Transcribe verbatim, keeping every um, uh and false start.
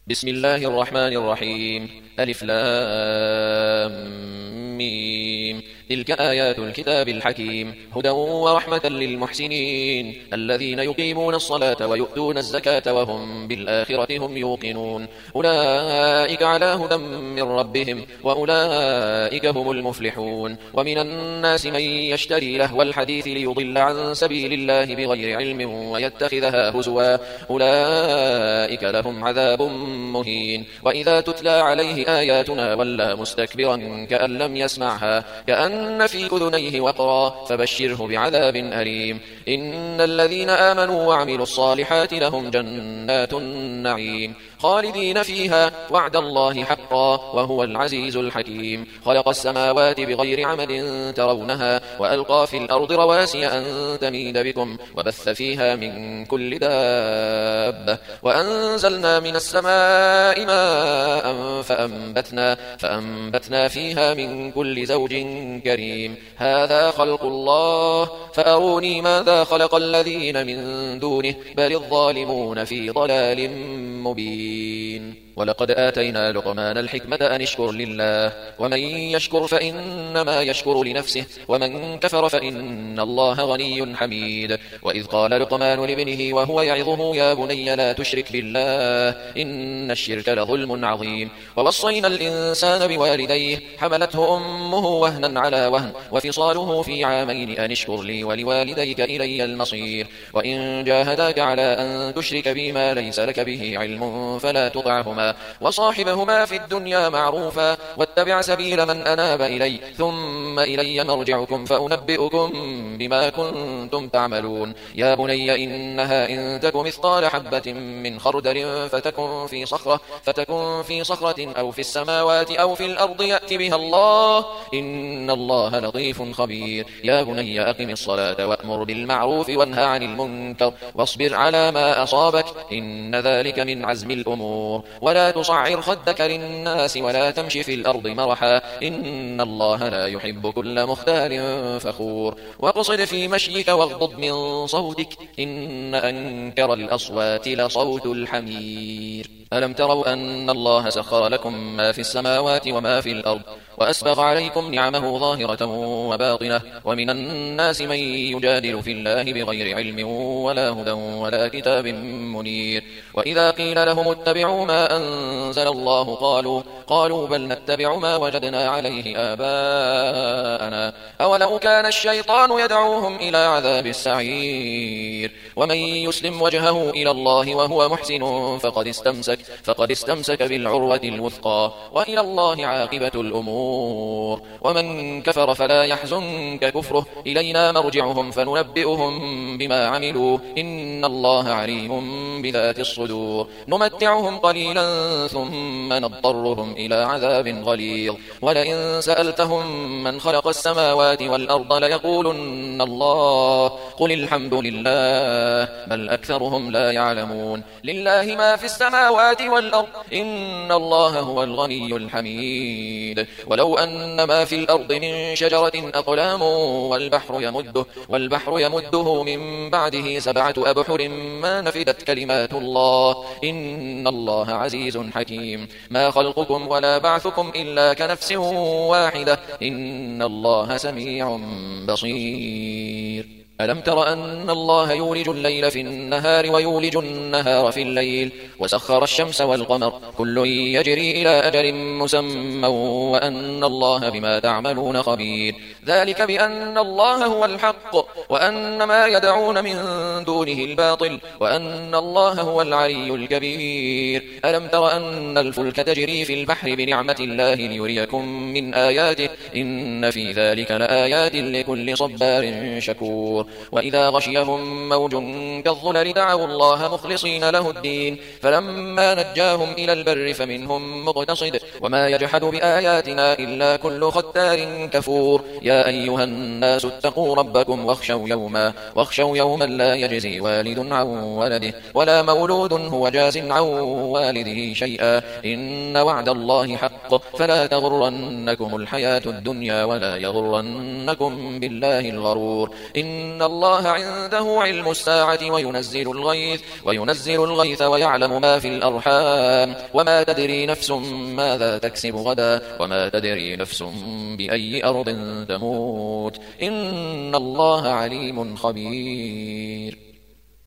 بسم الله الرحمن الرحيم. ألف لام ميم. تلك آيات الكتاب الحكيم هدى ورحمة للمحسنين الذين يقيمون الصلاة ويؤتون الزكاة وهم بالآخرة هم يوقنون أولئك على هدى من ربهم وأولئك هم المفلحون. ومن الناس من يشتري لهو الحديث ليضل عن سبيل الله بغير علم ويتخذها هزوا أولئك لهم عذاب مهين. وإذا تتلى عليه آياتنا ولى مستكبرا كأن لم يسمعها كأن في أذنيه وقرا فبشره بعذاب أليم. إن الذين آمنوا وعملوا الصالحات لهم جنات النعيم خالدين فيها وعد الله حقا وهو العزيز الحكيم. خلق السماوات بغير عمد ترونها وألقى في الأرض رواسي أن تميد بكم وبث فيها من كل دابة وأنزلنا من السماء ماء فأنبتنا, فأنبتنا فيها من كل زوج كريم. هذا خلق الله فأروني ماذا خلق الذين من دونه بل الظالمون في ضلال مبين. ولقد آتينا لقمان الحكمة أن اشكر لله ومن يشكر فإنما يشكر لنفسه ومن كفر فإن الله غني حميد. وإذ قال لقمان لابنه وهو يعظه يا بني لا تشرك بالله إن الشرك لظلم عظيم. ووصينا الإنسان بوالديه حملته أمه وهنا على وهن وفصاله في عامين أن اشكر لي ولوالديك إلي المصير. وإن جاهداك على أن تشرك بما ليس لك به علم فلا تطعهما وصاحبهما في الدنيا معروفا واتبع سبيل من أناب إلي ثم إلي مرجعكم فأنبئكم بما كنتم تعملون. يا بني إنها إن تك مثقال حبة من خردل فتكن في صخرة, فتكن في صخرة أو في السماوات أو في الأرض يأتي بها الله إن الله لطيف خبير. يا بني أقم الصلاة وأمر بالمعروف وانهى عن المنكر واصبر على ما أصابك إن ذلك من عزم الأمور. ولا تصعر خدك للناس ولا تمشي في الأرض مرحا إن الله لا يحب كل مختال فخور. واقصد في مشيك واغضض من صوتك إن أنكر الأصوات لصوت الحمير. ألم تروا أن الله سخر لكم ما في السماوات وما في الأرض وأسبغ عليكم نعمه ظاهرة وباطنة ومن الناس من يجادل في الله بغير علم ولا هدى ولا كتاب منير. وإذا قيل لهم اتبعوا ما أنزل الله قالوا, قالوا بل نتبع ما وجدنا عليه آباءنا أولو كان الشيطان يدعوهم إلى عذاب السعير. ومن يسلم وجهه إلى الله وهو محسن فقد استمسك, فقد استمسك بالعروة الوثقى وإلى الله عاقبة الأمور. ومن كفر فلا يحزنك كفره إلينا مرجعهم فننبئهم بما عملوا إن الله عليم بذات الصدور. نمتعهم قليلا ثم نضطرهم إلى عذاب غليظ ولئن سألتهم من خلق السماوات والأرض ليقولن الله قل الحمد لله بل أكثرهم لا يعلمون. لله ما في السماوات والأرض إن الله هو الغني الحميد. ولو أن ما في الأرض من شجرة أقلام والبحر يمده, والبحر يمده من بعده سبعة أبحر ما نفدت كلمات الله إن الله عزيز حكيم. ما خلقكم ولا بعثكم إلا كنفس واحدة إن الله سميع بصير. ألم تر أن الله يولج الليل في النهار ويولج النهار في الليل وسخر الشمس والقمر كل يجري إلى أجل مسمى وأن الله بما تعملون خبير. ذلك بأن الله هو الحق وأن ما يدعون من دونه الباطل وأن الله هو العلي الكبير. ألم تر أن الفلك تجري في البحر بنعمة الله ليريكم من آياته إن في ذلك لآيات لكل صبار شكور. وإذا غشيهم موج كالظلل دعوا الله مخلصين له الدين فلما نجاهم إلى البر فمنهم مقتصد وما يجحد بآياتنا إلا كل ختار كفور. يا أيها الناس اتقوا ربكم واخشوا يوما, واخشوا يوما لا يجزي والد عن ولده ولا مولود هو جاز عن والده شيئا إن وعد الله حق فلا تغرنكم الحياة الدنيا ولا يغرنكم بالله الغرور. إن إن الله عنده علم الساعة وينزل الغيث وينزل الغيث ويعلم ما في الأرحام وما تدري نفس ماذا تكسب غدا وما تدري نفس بأي أرض تموت إن الله عليم خبير.